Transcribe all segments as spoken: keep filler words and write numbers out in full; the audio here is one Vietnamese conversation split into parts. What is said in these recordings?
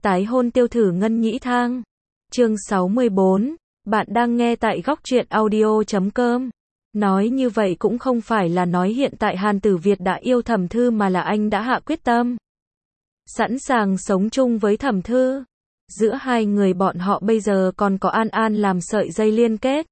Tái hôn tiêu thử Ngân Nhĩ Thang. Chương sáu mươi bốn. Bạn đang nghe tại góc truyện audio chấm com. Nói như vậy cũng không phải là nói hiện tại Hàn Tử Việt đã yêu Thẩm Thư mà là anh đã hạ quyết tâm. Sẵn sàng sống chung với Thẩm Thư. Giữa hai người bọn họ bây giờ còn có An An làm sợi dây liên kết.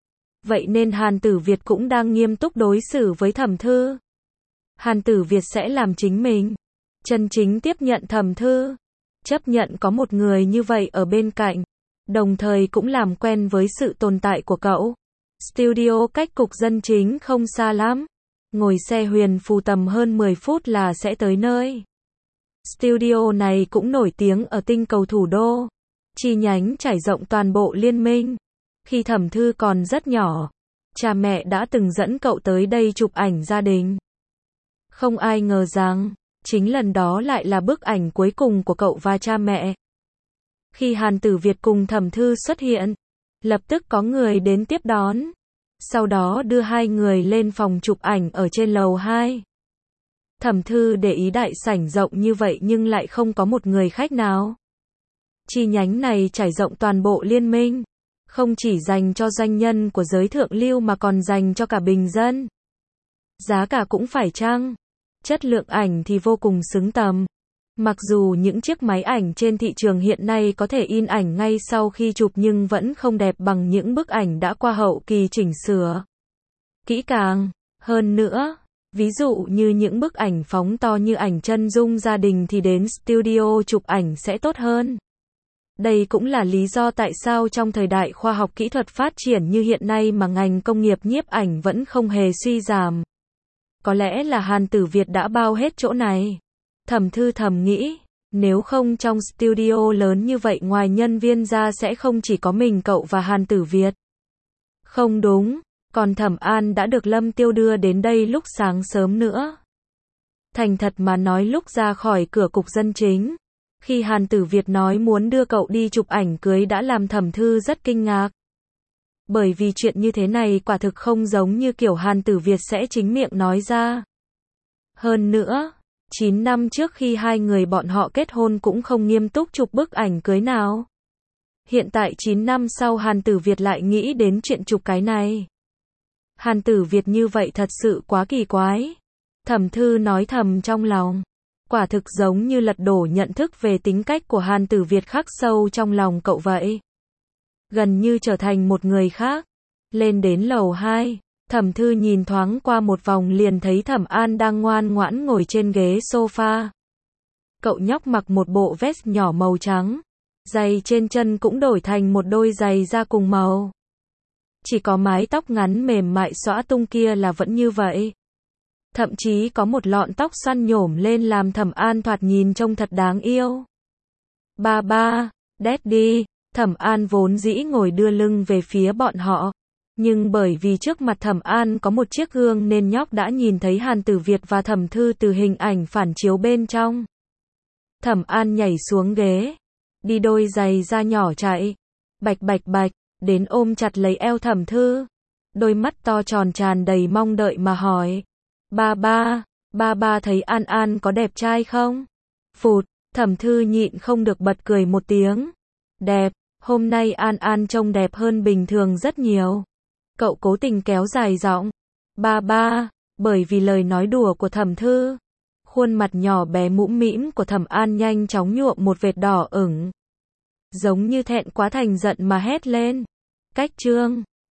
Vậy nên Hàn Tử Việt cũng đang nghiêm túc đối xử với Thẩm Thư. Hàn Tử Việt sẽ làm chính mình. Chân chính tiếp nhận Thẩm Thư. Chấp nhận có một người như vậy ở bên cạnh. Đồng thời cũng làm quen với sự tồn tại của cậu. Studio cách cục dân chính không xa lắm. Ngồi xe huyền phù tầm hơn mười phút là sẽ tới nơi. Studio này cũng nổi tiếng ở tinh cầu thủ đô. Chi nhánh trải rộng toàn bộ liên minh. Khi Thẩm Thư còn rất nhỏ, cha mẹ đã từng dẫn cậu tới đây chụp ảnh gia đình. Không ai ngờ rằng, chính lần đó lại là bức ảnh cuối cùng của cậu và cha mẹ. Khi Hàn Tử Việt cùng Thẩm Thư xuất hiện, lập tức có người đến tiếp đón. Sau đó đưa hai người lên phòng chụp ảnh ở trên lầu hai. Thẩm Thư để ý đại sảnh rộng như vậy nhưng lại không có một người khách nào. Chi nhánh này trải rộng toàn bộ liên minh. Không chỉ dành cho doanh nhân của giới thượng lưu mà còn dành cho cả bình dân. Giá cả cũng phải chăng. Chất lượng ảnh thì vô cùng xứng tầm. Mặc dù những chiếc máy ảnh trên thị trường hiện nay có thể in ảnh ngay sau khi chụp nhưng vẫn không đẹp bằng những bức ảnh đã qua hậu kỳ chỉnh sửa kỹ càng. Hơn nữa, ví dụ như những bức ảnh phóng to như ảnh chân dung gia đình thì đến studio chụp ảnh sẽ tốt hơn. Đây cũng là lý do tại sao trong thời đại khoa học kỹ thuật phát triển như hiện nay mà ngành công nghiệp nhiếp ảnh vẫn không hề suy giảm. Có lẽ là Hàn Tử Việt đã bao hết chỗ này. Thẩm Thư thầm nghĩ, nếu không trong studio lớn như vậy ngoài nhân viên ra sẽ không chỉ có mình cậu và Hàn Tử Việt. Không đúng, còn Thẩm An đã được Lâm Tiêu đưa đến đây lúc sáng sớm nữa. Thành thật mà nói lúc ra khỏi cửa cục dân chính, khi Hàn Tử Việt nói muốn đưa cậu đi chụp ảnh cưới đã làm Thẩm Thư rất kinh ngạc. Bởi vì chuyện như thế này quả thực không giống như kiểu Hàn Tử Việt sẽ chính miệng nói ra. Hơn nữa, chín năm trước khi hai người bọn họ kết hôn cũng không nghiêm túc chụp bức ảnh cưới nào. Hiện tại chín năm sau Hàn Tử Việt lại nghĩ đến chuyện chụp cái này. Hàn Tử Việt như vậy thật sự quá kỳ quái. Thẩm Thư nói thầm trong lòng. Quả thực giống như lật đổ nhận thức về tính cách của Hàn Tử Việt khắc sâu trong lòng cậu vậy. Gần như trở thành một người khác. Lên đến lầu hai, Thẩm Thư nhìn thoáng qua một vòng liền thấy Thẩm An đang ngoan ngoãn ngồi trên ghế sofa. Cậu nhóc mặc một bộ vest nhỏ màu trắng. Giày trên chân cũng đổi thành một đôi giày da cùng màu. Chỉ có mái tóc ngắn mềm mại xõa tung kia là vẫn như vậy. Thậm chí có một lọn tóc xoăn nhổm lên làm Thẩm An thoạt nhìn trông thật đáng yêu. Ba ba, Daddy, Thẩm An vốn dĩ ngồi đưa lưng về phía bọn họ. Nhưng bởi vì trước mặt Thẩm An có một chiếc gương nên nhóc đã nhìn thấy Hàn Tử Việt và Thẩm Thư từ hình ảnh phản chiếu bên trong. Thẩm An nhảy xuống ghế, đi đôi giày da nhỏ chạy, bạch bạch bạch, đến ôm chặt lấy eo Thẩm Thư. Đôi mắt to tròn tràn đầy mong đợi mà hỏi. Ba ba, ba ba thấy An An có đẹp trai không? Phụt, Thẩm Thư nhịn không được bật cười một tiếng. Đẹp, hôm nay An An trông đẹp hơn bình thường rất nhiều. Cậu cố tình kéo dài giọng. Ba ba, bởi vì lời nói đùa của Thẩm Thư. Khuôn mặt nhỏ bé mũm mĩm của Thẩm An nhanh chóng nhuộm một vệt đỏ ửng. Giống như thẹn quá thành giận mà hét lên. Cách chương.